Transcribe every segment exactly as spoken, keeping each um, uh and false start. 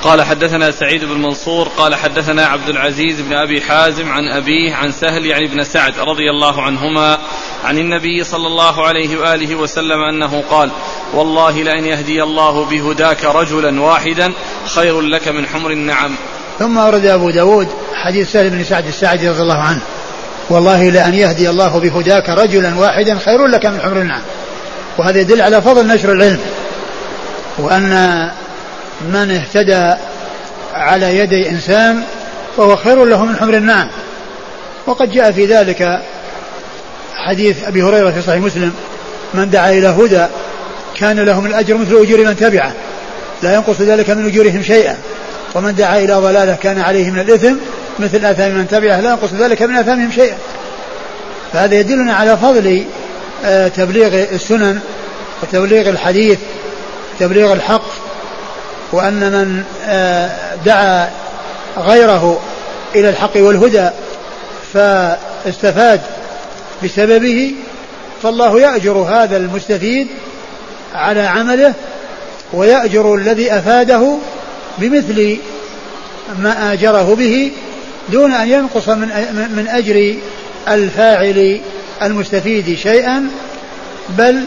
قال حدثنا سعيد بن منصور قال حدثنا عبد العزيز بن أبي حازم عن أبيه عن سهل يعني بن سعد رضي الله عنهما عن النبي صلى الله عليه وآله وسلم أنه قال والله لأن يهدي الله بهداك رجلا واحدا خير لك من حمر النعم. ثم أورد أبو داود حديث سهل بن سعد الساعدي رضي الله عنه والله لأن يهدي الله بهداك رجلا واحدا خير لك من حمر النعم. وهذا يدل على فضل نشر العلم وأن من اهتدى على يدي إنسان فهو خير له من حمر النعم. وقد جاء في ذلك حديث أبي هريرة في صحيح مسلم من دعا إلى هدى كان لهم الأجر مثل أجور من تبعه لا ينقص ذلك من أجورهم شيئا ومن دعا إلى ضلالة كان عليه من الإثم مثل آثام من تبعه لا ينقص ذلك من آثامهم شيئا. فهذا يدلنا على فضل تبليغ السنن وتبليغ الحديث تبليغ الحق وأن من دعا غيره إلى الحق والهدى فاستفاد بسببه فالله يأجر هذا المستفيد على عمله ويأجر الذي أفاده بمثل ما آجره به دون أن ينقص من من أجر الفاعل المستفيد شيئا بل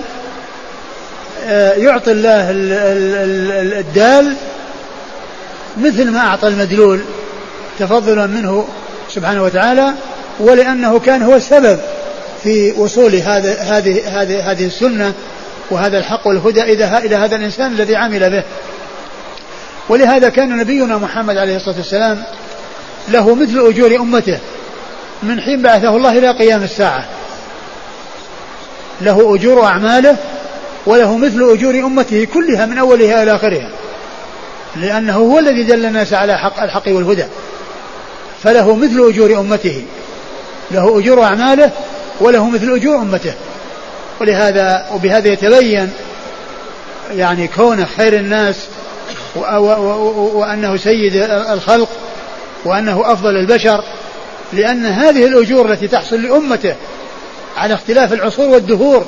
يعطي الله الدال مثل ما أعطى المدلول تفضلا منه سبحانه وتعالى ولأنه كان هو السبب في وصول هذه هذه هذه هذه السنة وهذا الحق والهدى إلى هذا الإنسان الذي عمل به. ولهذا كان نبينا محمد عليه الصلاة والسلام له مثل أجور أمته من حين بعثه الله إلى قيام الساعة له أجور أعماله وله مثل أجور أمته كلها من أولها إلى آخرها لأنه هو الذي دل الناس على حق الحق والهدى فله مثل أجور أمته له أجور أعماله وله مثل أجور أمته. ولهذا وبهذا يتبين يعني كونه خير الناس وأنه سيد الخلق وأنه أفضل البشر لأن هذه الأجور التي تحصل لأمته على اختلاف العصور والدهور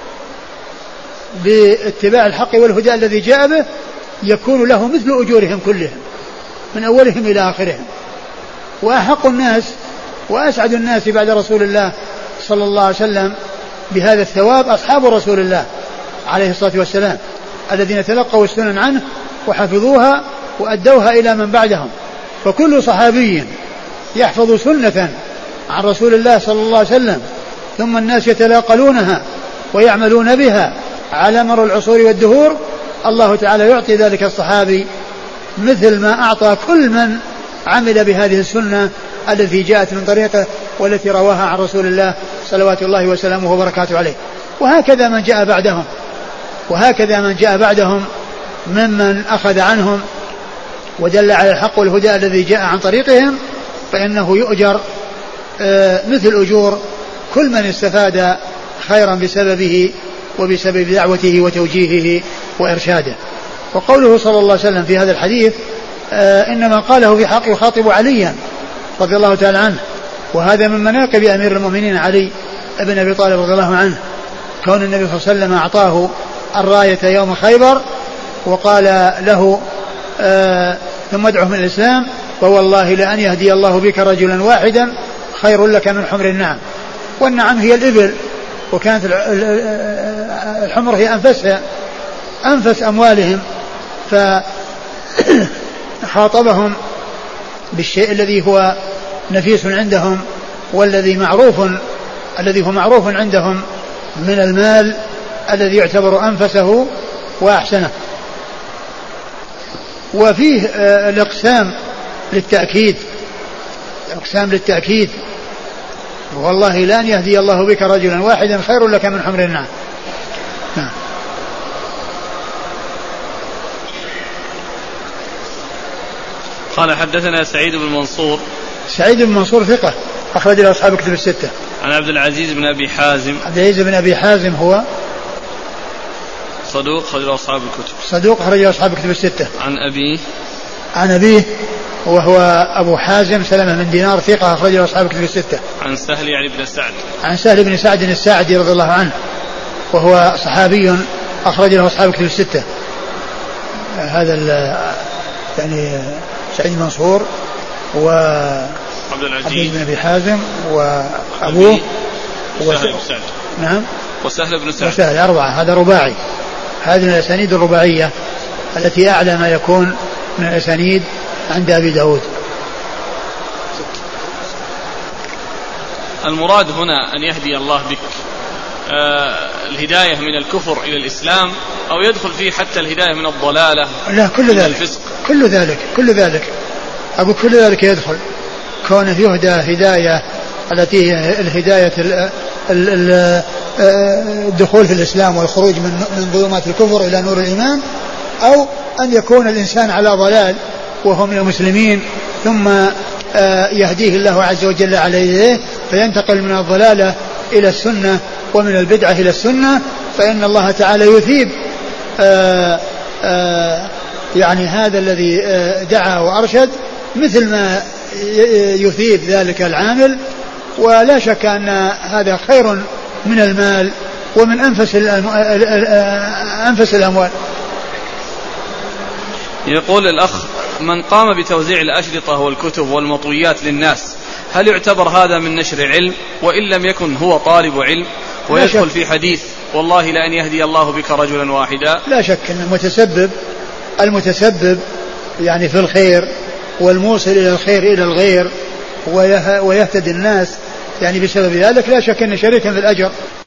باتباع الحق والهدى الذي جاء به يكون له مثل أجورهم كلهم من أولهم إلى آخرهم. وأحق الناس وأسعد الناس بعد رسول الله صلى الله عليه وسلم بهذا الثواب أصحاب رسول الله عليه الصلاة والسلام الذين تلقوا السنن عنه وحفظوها وأدوها إلى من بعدهم. فكل صحابي يحفظ سنة عن رسول الله صلى الله عليه وسلم ثم الناس يتلاقلونها ويعملون بها على مر العصور والدهور الله تعالى يعطي ذلك الصحابي مثل ما أعطى كل من عمل بهذه السنة التي جاءت من طريقه والتي رواها عن رسول الله صلوات الله وسلامه وبركاته عليه. وهكذا من جاء بعدهم وهكذا من جاء بعدهم ممن أخذ عنهم ودل على الحق والهدى الذي جاء عن طريقهم فإنه يؤجر مثل أجور كل من استفاد خيرا بسببه وبسبب دعوته وتوجيهه وإرشاده. وقوله صلى الله عليه وسلم في هذا الحديث إنما قاله في حق يخاطب عليا رضي الله تعالى عنه وهذا من مناقب أمير المؤمنين علي ابن أبي طالب رضي الله عنه كون النبي صلى الله عليه وسلم أعطاه الراية يوم خيبر وقال له آه ثم ادعه من الإسلام فوالله لأن يهدي الله بك رجلا واحدا خير لك من حمر النعم. والنعم هي الإبل وكانت الحمر هي أنفسها أنفس أموالهم فخاطبهم بالشيء الذي هو نفيس عندهم والذي معروف الذي هو معروف عندهم من المال الذي يعتبر أنفسه وأحسنه. وفيه الإقسام للتأكيد إقسام للتأكيد والله لأن يهدي الله بك رجلا واحدا خير لك من حمر النعم. نعم. قال حدثنا سعيد بن منصور سعيد بن منصور ثقة أخرج له أصحاب الكتب الستة. عن عبد العزيز بن أبي حازم عبد العزيز بن أبي حازم هو صدوق أخرج له أصحاب الكتب صدوق أخرج له أصحاب الكتب الستة. عن أبيه عن أبيه وهو أبو حازم سلمة من دينار ثقة أخرج له أصحاب الكتب الستة. عن سهل يعني بن سعد عن سهل بن سعد الساعدي رضي الله عنه وهو صحابي أخرج له أصحاب الكتب الستة. هذا يعني سعيد المنصور و عبد العزيز بن أبي حازم وأبوه وسهل بن سعد. نعم وسهل بن سعد. وسهل أربعة، هذا رباعي. هذه الأسانيد الرباعية التي أعلى ما يكون من الأسانيد عند أبي داود. المراد هنا أن يهدي الله بك آه الهداية من الكفر إلى الإسلام، أو يدخل فيه حتى الهداية من الضلالة؟ لا، كل ذلك الفسق. كل ذلك كل ذلك أبو كل ذلك يدخل، كونه يهدى هداية التي هي الهداية الدخول في الإسلام والخروج من ظلمات الكفر إلى نور الإيمان، أو أن يكون الإنسان على ضلال وهم المسلمين ثم يهديه الله عز وجل عليه فينتقل من الضلالة إلى السنة ومن البدعة إلى السنة، فإن الله تعالى يثيب آآ آآ يعني هذا الذي دعا وأرشد مثل ما يثيب ذلك العامل. ولا شك أن هذا خير من المال ومن أنفس أنفس الأموال. يقول الأخ: من قام بتوزيع الأشرطة والكتب والمطويات للناس هل يعتبر هذا من نشر علم، وإن لم يكن هو طالب علم ويدخل في حديث والله لأن يهدي الله بك رجلا واحدا؟ لا شك أن المتسبب المتسبب يعني في الخير والموصل إلى الخير إلى الغير ويهتدي الناس يعني بسبب ذلك لا شك أن شريكا في الأجر.